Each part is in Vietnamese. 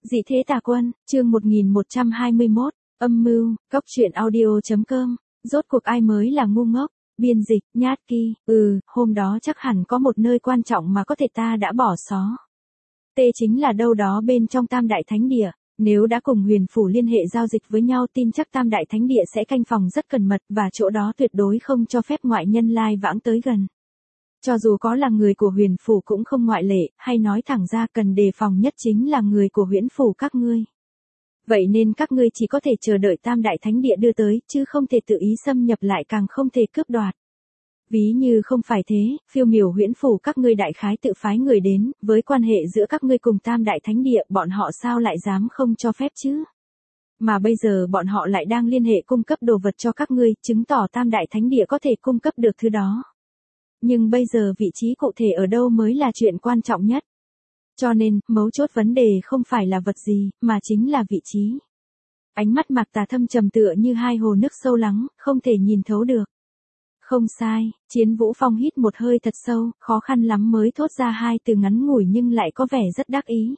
Dị thế tà quân, chương 1121, âm mưu, cóc truyện audio.com, rốt cuộc ai mới là ngu ngốc, biên dịch, nhát ki, hôm đó chắc hẳn có một nơi quan trọng mà có thể ta đã bỏ xó. Tê chính là đâu đó bên trong Tam Đại Thánh Địa, nếu đã cùng huyền phủ liên hệ giao dịch với nhau tin chắc Tam Đại Thánh Địa sẽ canh phòng rất cẩn mật và chỗ đó tuyệt đối không cho phép ngoại nhân lai vãng tới gần. Cho dù có là người của huyền phủ cũng không ngoại lệ, hay nói thẳng ra cần đề phòng nhất chính là người của huyễn phủ các ngươi. Vậy nên các ngươi chỉ có thể chờ đợi Tam Đại Thánh Địa đưa tới, chứ không thể tự ý xâm nhập lại càng không thể cướp đoạt. Ví như không phải thế, phiêu miểu huyễn phủ các ngươi đại khái tự phái người đến, với quan hệ giữa các ngươi cùng Tam Đại Thánh Địa bọn họ sao lại dám không cho phép chứ? Mà bây giờ bọn họ lại đang liên hệ cung cấp đồ vật cho các ngươi, chứng tỏ Tam Đại Thánh Địa có thể cung cấp được thứ đó. Nhưng bây giờ vị trí cụ thể ở đâu mới là chuyện quan trọng nhất. Cho nên, mấu chốt vấn đề không phải là vật gì, mà chính là vị trí. Ánh mắt Mạc Tà thâm trầm tựa như hai hồ nước sâu lắng, không thể nhìn thấu được. Không sai, Chiến Vũ Phong hít một hơi thật sâu, khó khăn lắm mới thốt ra hai từ ngắn ngủi nhưng lại có vẻ rất đắc ý.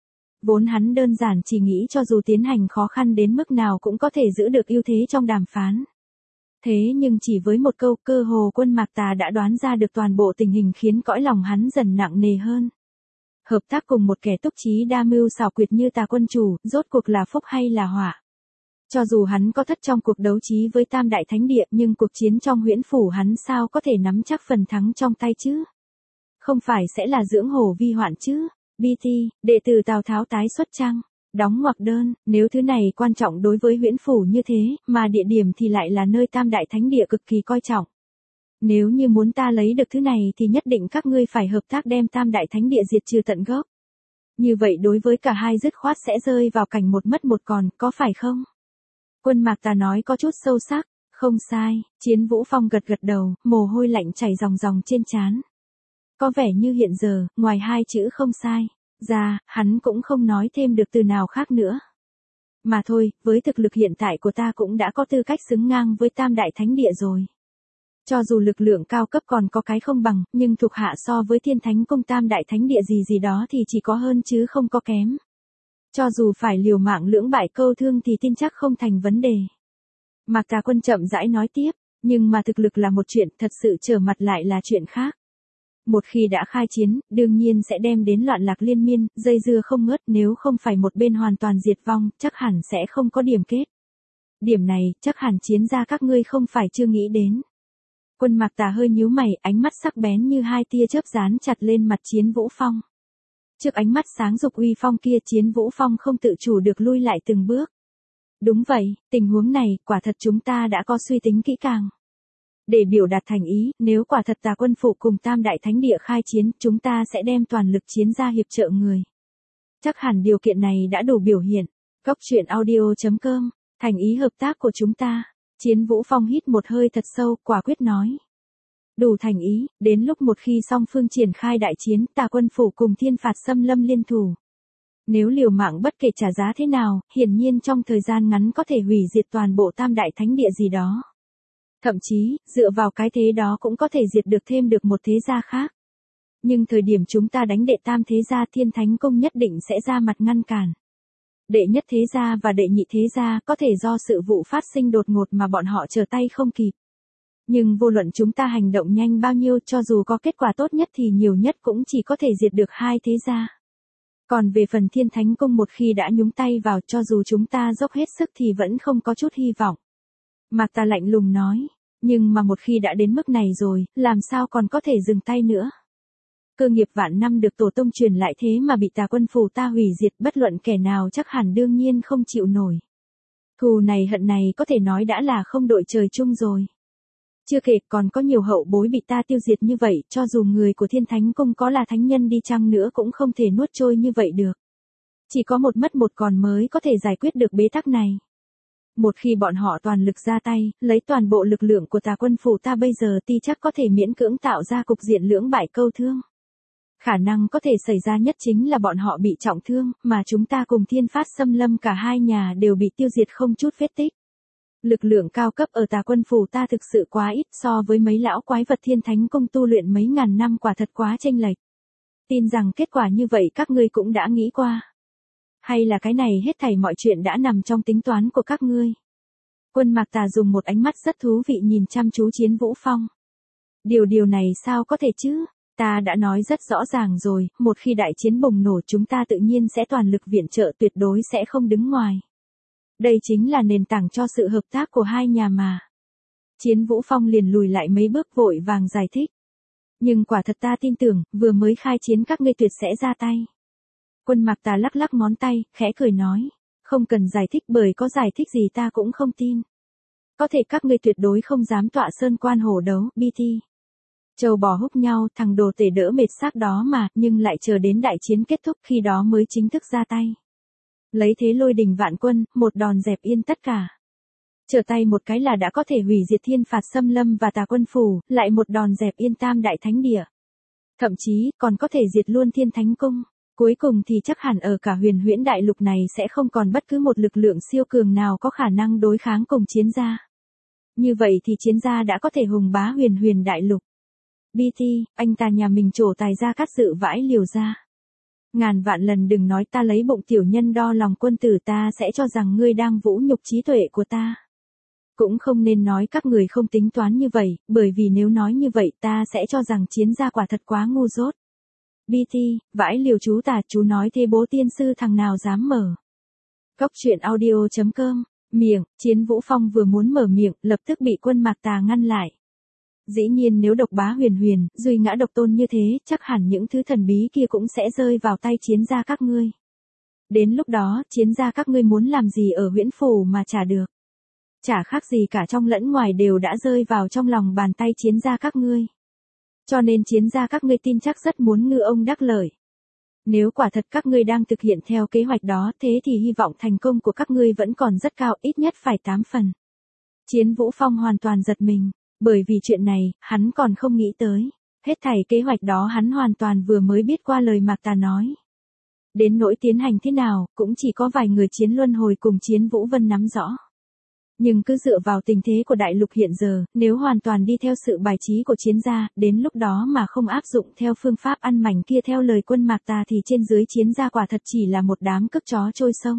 Vốn hắn đơn giản chỉ nghĩ cho dù tiến hành khó khăn đến mức nào cũng có thể giữ được ưu thế trong đàm phán. Thế nhưng chỉ với một câu cơ hồ Quân Mạc Tà đã đoán ra được toàn bộ tình hình khiến cõi lòng hắn dần nặng nề hơn. Hợp tác cùng một kẻ túc trí đa mưu xảo quyệt như Tà quân chủ, rốt cuộc là phúc hay là họa? Cho dù hắn có thất trong cuộc đấu trí với Tam Đại Thánh Địa nhưng cuộc chiến trong huyễn phủ hắn sao có thể nắm chắc phần thắng trong tay chứ? Không phải sẽ là dưỡng hổ vi hoạn chứ? BT, đệ tử Tào Tháo tái xuất chăng? Đóng ngoặc đơn, nếu thứ này quan trọng đối với huyễn phủ như thế, mà địa điểm thì lại là nơi Tam Đại Thánh Địa cực kỳ coi trọng. Nếu như muốn ta lấy được thứ này thì nhất định các ngươi phải hợp tác đem Tam Đại Thánh Địa diệt trừ tận gốc. Như vậy đối với cả hai dứt khoát sẽ rơi vào cảnh một mất một còn, có phải không? Quân Mạc Tà nói có chút sâu sắc, không sai, Chiến Vũ Phong gật gật đầu, mồ hôi lạnh chảy ròng ròng trên trán. Có vẻ như hiện giờ, ngoài hai chữ không sai ra, hắn cũng không nói thêm được từ nào khác nữa. Mà thôi, với thực lực hiện tại của ta cũng đã có tư cách xứng ngang với Tam Đại Thánh Địa rồi. Cho dù lực lượng cao cấp còn có cái không bằng, nhưng thuộc hạ so với Thiên Thánh Cung Tam Đại Thánh Địa gì đó thì chỉ có hơn chứ không có kém. Cho dù phải liều mạng lưỡng bại câu thương thì tin chắc không thành vấn đề. Mạc Tà Quân chậm rãi nói tiếp, nhưng mà thực lực là một chuyện, thật sự trở mặt lại là chuyện khác. Một khi đã khai chiến, đương nhiên sẽ đem đến loạn lạc liên miên, dây dưa không ngớt, nếu không phải một bên hoàn toàn diệt vong, chắc hẳn sẽ không có điểm kết. Điểm này, chắc hẳn chiến gia các ngươi không phải chưa nghĩ đến. Quân Mạc Tà hơi nhíu mày, ánh mắt sắc bén như hai tia chớp dán chặt lên mặt Chiến Vũ Phong. Trước ánh mắt sáng dục uy phong kia Chiến Vũ Phong không tự chủ được lui lại từng bước. Đúng vậy, tình huống này, quả thật chúng ta đã có suy tính kỹ càng. Để biểu đạt thành ý, nếu quả thật Tà quân phụ cùng Tam Đại Thánh Địa khai chiến, chúng ta sẽ đem toàn lực chiến ra hiệp trợ người. Chắc hẳn điều kiện này đã đủ biểu hiện. Cóc truyện audio.com, thành ý hợp tác của chúng ta. Chiến Vũ Phong hít một hơi thật sâu, quả quyết nói. Đủ thành ý, đến lúc một khi song phương triển khai đại chiến, Tà quân phủ cùng Thiên Phạt Xâm Lâm liên thủ. Nếu liều mạng bất kể trả giá thế nào, hiển nhiên trong thời gian ngắn có thể hủy diệt toàn bộ Tam Đại Thánh Địa gì đó. Thậm chí, dựa vào cái thế đó cũng có thể diệt được thêm được một thế gia khác. Nhưng thời điểm chúng ta đánh đệ tam thế gia Thiên Thánh Cung nhất định sẽ ra mặt ngăn cản. Đệ nhất thế gia và đệ nhị thế gia có thể do sự vụ phát sinh đột ngột mà bọn họ trở tay không kịp. Nhưng vô luận chúng ta hành động nhanh bao nhiêu cho dù có kết quả tốt nhất thì nhiều nhất cũng chỉ có thể diệt được hai thế gia. Còn về phần Thiên Thánh Cung một khi đã nhúng tay vào cho dù chúng ta dốc hết sức thì vẫn không có chút hy vọng. Mạc Tà lạnh lùng nói, nhưng mà một khi đã đến mức này rồi, làm sao còn có thể dừng tay nữa. Cơ nghiệp vạn năm được tổ tông truyền lại thế mà bị Tà quân phủ ta hủy diệt bất luận kẻ nào chắc hẳn đương nhiên không chịu nổi. Thù này hận này có thể nói đã là không đội trời chung rồi. Chưa kể còn có nhiều hậu bối bị ta tiêu diệt như vậy, cho dù người của Thiên Thánh Cung có là thánh nhân đi chăng nữa cũng không thể nuốt trôi như vậy được. Chỉ có một mất một còn mới có thể giải quyết được bế tắc này. Một khi bọn họ toàn lực ra tay, lấy toàn bộ lực lượng của Tà quân phủ ta bây giờ ti chắc có thể miễn cưỡng tạo ra cục diện lưỡng bại câu thương. Khả năng có thể xảy ra nhất chính là bọn họ bị trọng thương, mà chúng ta cùng Thiên Phát Xâm Lâm cả hai nhà đều bị tiêu diệt không chút vết tích. Lực lượng cao cấp ở Tà quân phủ ta thực sự quá ít so với mấy lão quái vật Thiên Thánh Cung tu luyện mấy ngàn năm quả thật quá chênh lệch. Tin rằng kết quả như vậy các ngươi cũng đã nghĩ qua. Hay là cái này hết thảy mọi chuyện đã nằm trong tính toán của các ngươi? Quân Mạc Tà dùng một ánh mắt rất thú vị nhìn chăm chú Chiến Vũ Phong. Điều này sao có thể chứ? Ta đã nói rất rõ ràng rồi, một khi đại chiến bùng nổ chúng ta tự nhiên sẽ toàn lực viện trợ, tuyệt đối sẽ không đứng ngoài. Đây chính là nền tảng cho sự hợp tác của hai nhà mà. Chiến Vũ Phong liền lùi lại mấy bước vội vàng giải thích. Nhưng quả thật ta tin tưởng, vừa mới khai chiến các ngươi tuyệt sẽ ra tay. Quân Mạc Tà lắc lắc ngón tay, khẽ cười nói. Không cần giải thích, bởi có giải thích gì ta cũng không tin. Có thể các ngươi tuyệt đối không dám tọa sơn quan hổ đấu, BT. Châu bò húc nhau, thằng đồ tể đỡ mệt xác đó mà, nhưng lại chờ đến đại chiến kết thúc khi đó mới chính thức ra tay. Lấy thế lôi đình vạn quân, một đòn dẹp yên tất cả. Trở tay một cái là đã có thể hủy diệt thiên phạt xâm lâm và tà quân phủ, lại một đòn dẹp yên tam đại thánh địa. Thậm chí, còn có thể diệt luôn thiên thánh cung. Cuối cùng thì chắc hẳn ở cả huyền huyễn đại lục này sẽ không còn bất cứ một lực lượng siêu cường nào có khả năng đối kháng cùng chiến gia. Như vậy thì chiến gia đã có thể hùng bá huyền đại lục. BT, anh ta nhà mình trổ tài ra cát dự vãi liều ra. Ngàn vạn lần đừng nói ta lấy bụng tiểu nhân đo lòng quân tử, ta sẽ cho rằng ngươi đang vũ nhục trí tuệ của ta. Cũng không nên nói các người không tính toán như vậy, bởi vì nếu nói như vậy ta sẽ cho rằng chiến gia quả thật quá ngu dốt. BT, vãi liều chú tà, chú nói thế bố tiên sư thằng nào dám mở. Cốc truyện audio.com, miệng, Chiến Vũ Phong vừa muốn mở miệng, lập tức bị Quân Mạc Tà ngăn lại. Dĩ nhiên nếu độc bá huyền, duy ngã độc tôn như thế, chắc hẳn những thứ thần bí kia cũng sẽ rơi vào tay chiến gia các ngươi. Đến lúc đó, chiến gia các ngươi muốn làm gì ở huyễn phủ mà trả được. Chả khác gì cả, trong lẫn ngoài đều đã rơi vào trong lòng bàn tay chiến gia các ngươi. Cho nên chiến gia các ngươi tin chắc rất muốn ngư ông đắc lợi. Nếu quả thật các ngươi đang thực hiện theo kế hoạch đó, thế thì hy vọng thành công của các ngươi vẫn còn rất cao, ít nhất phải 8 phần. Chiến Vũ Phong hoàn toàn giật mình, bởi vì chuyện này, hắn còn không nghĩ tới. Hết thảy kế hoạch đó hắn hoàn toàn vừa mới biết qua lời Mạc Tà nói. Đến nỗi tiến hành thế nào, cũng chỉ có vài người Chiến Luân Hồi cùng Chiến Vũ Vân nắm rõ. Nhưng cứ dựa vào tình thế của đại lục hiện giờ, nếu hoàn toàn đi theo sự bài trí của chiến gia, đến lúc đó mà không áp dụng theo phương pháp ăn mảnh kia theo lời Quân Mạc Tà thì trên dưới chiến gia quả thật chỉ là một đám cước chó trôi sông.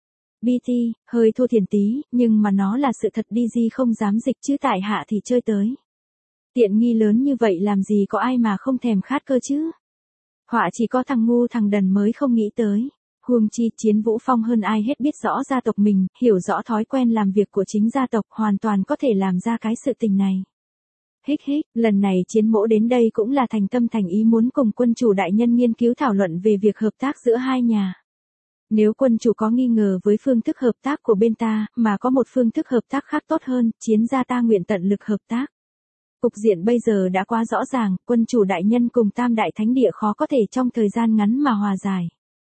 BT, hơi thô thiển tí, nhưng mà nó là sự thật, DG không dám dịch chứ tại hạ thì chơi tới. Tiện nghi lớn như vậy làm gì có ai mà không thèm khát cơ chứ. Họa chỉ có thằng ngu thằng đần mới không nghĩ tới. Huống chi Chiến Vũ Phong hơn ai hết biết rõ gia tộc mình, hiểu rõ thói quen làm việc của chính gia tộc, hoàn toàn có thể làm ra cái sự tình này. Hích, lần này Chiến mỗ đến đây cũng là thành tâm thành ý muốn cùng quân chủ đại nhân nghiên cứu thảo luận về việc hợp tác giữa hai nhà. Nếu quân chủ có nghi ngờ với phương thức hợp tác của bên ta, mà có một phương thức hợp tác khác tốt hơn, chiến gia ta nguyện tận lực hợp tác. Cục diện bây giờ đã quá rõ ràng, quân chủ đại nhân cùng tam đại thánh địa khó có thể trong thời gian ngắn mà hòa giải.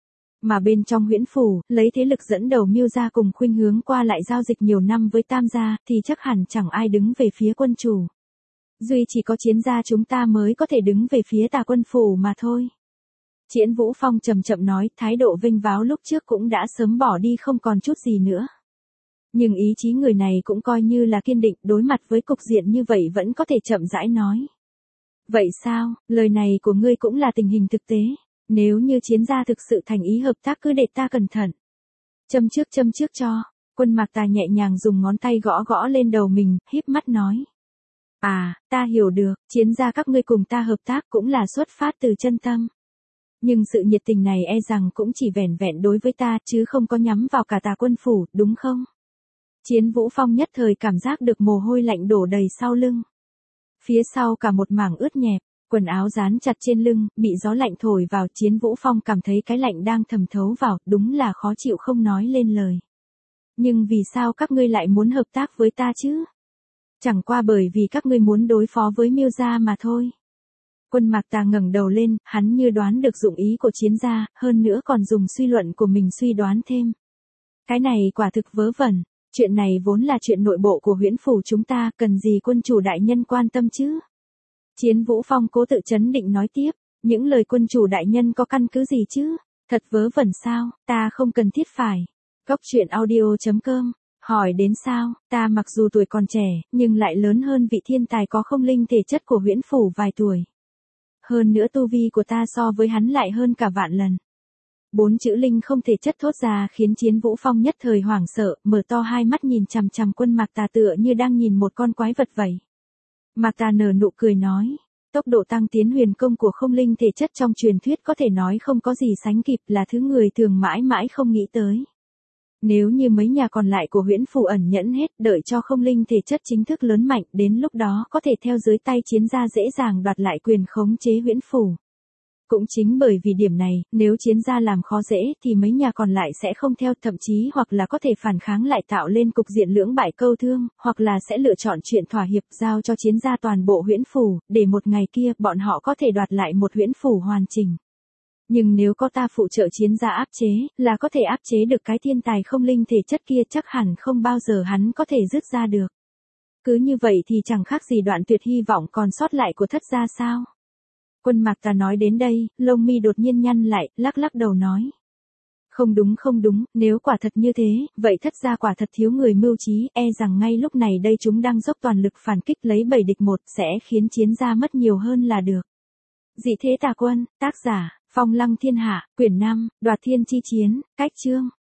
Mà bên trong huyễn phủ, lấy thế lực dẫn đầu Miêu gia cùng khuynh hướng qua lại giao dịch nhiều năm với tam gia, thì chắc hẳn chẳng ai đứng về phía quân chủ. Duy chỉ có chiến gia chúng ta mới có thể đứng về phía tà quân phủ mà thôi. Chiến Vũ Phong chậm chậm nói, thái độ vênh váo lúc trước cũng đã sớm bỏ đi không còn chút gì nữa. Nhưng ý chí người này cũng coi như là kiên định, đối mặt với cục diện như vậy vẫn có thể chậm rãi nói. Vậy sao, lời này của ngươi cũng là tình hình thực tế. Nếu như chiến gia thực sự thành ý hợp tác cứ để ta cẩn thận. Châm trước cho. Quân Mạc Tà nhẹ nhàng dùng ngón tay gõ gõ lên đầu mình, híp mắt nói. À, ta hiểu được, chiến gia các ngươi cùng ta hợp tác cũng là xuất phát từ chân tâm. Nhưng sự nhiệt tình này e rằng cũng chỉ vẻn vẹn đối với ta chứ không có nhắm vào cả tà quân phủ, đúng không? Chiến Vũ Phong nhất thời cảm giác được mồ hôi lạnh đổ đầy sau lưng. Phía sau cả một mảng ướt nhẹp. Quần áo dán chặt trên lưng, bị gió lạnh thổi vào, Chiến Vũ Phong cảm thấy cái lạnh đang thẩm thấu vào, đúng là khó chịu không nói lên lời. Nhưng vì sao các ngươi lại muốn hợp tác với ta chứ? Chẳng qua bởi vì các ngươi muốn đối phó với Miêu gia mà thôi. Quân Mạc Tà ngẩng đầu lên, hắn như đoán được dụng ý của chiến gia, hơn nữa còn dùng suy luận của mình suy đoán thêm. Cái này quả thực vớ vẩn, chuyện này vốn là chuyện nội bộ của huyễn phủ chúng ta, cần gì quân chủ đại nhân quan tâm chứ? Chiến Vũ Phong cố tự trấn định nói tiếp, những lời quân chủ đại nhân có căn cứ gì chứ? Thật vớ vẩn sao, ta không cần thiết phải. Cốc truyện audio.com, hỏi đến sao, ta mặc dù tuổi còn trẻ, nhưng lại lớn hơn vị thiên tài có không linh thể chất của huyễn phủ vài tuổi. Hơn nữa tu vi của ta so với hắn lại hơn cả vạn lần. 4 chữ linh không thể chất thốt ra khiến Chiến Vũ Phong nhất thời hoảng sợ, mở to hai mắt nhìn chằm chằm Quân Mạc Tà tựa như đang nhìn một con quái vật vậy. Mạc Tà nở nụ cười nói, tốc độ tăng tiến huyền công của không linh thể chất trong truyền thuyết có thể nói không có gì sánh kịp, là thứ người thường mãi mãi không nghĩ tới. Nếu như mấy nhà còn lại của Huyễn Phủ ẩn nhẫn hết, đợi cho không linh thể chất chính thức lớn mạnh, đến lúc đó có thể theo dưới tay Chiến gia dễ dàng đoạt lại quyền khống chế Huyễn Phủ. Cũng chính bởi vì điểm này, nếu Chiến gia làm khó dễ thì mấy nhà còn lại sẽ không theo, thậm chí hoặc là có thể phản kháng lại tạo lên cục diện lưỡng bại câu thương, hoặc là sẽ lựa chọn chuyện thỏa hiệp giao cho Chiến gia toàn bộ Huyễn Phủ, để một ngày kia bọn họ có thể đoạt lại một Huyễn Phủ hoàn chỉnh. Nhưng nếu có ta phụ trợ Chiến gia áp chế, là có thể áp chế được cái thiên tài không linh thể chất kia, chắc hẳn không bao giờ hắn có thể dứt ra được. Cứ như vậy thì chẳng khác gì đoạn tuyệt hy vọng còn sót lại của Thất gia sao? Quân Mạc Tà nói đến đây, lông mi đột nhiên nhăn lại, lắc lắc đầu nói. Không đúng, nếu quả thật như thế, vậy Thất gia quả thật thiếu người mưu trí, e rằng ngay lúc này đây chúng đang dốc toàn lực phản kích lấy 7 địch 1 sẽ khiến Chiến gia mất nhiều hơn là được. Dị thế tà quân, tác giả, Phong Lăng Thiên Hạ, quyển 5, Đoạt Thiên Chi Chiến, cách chương.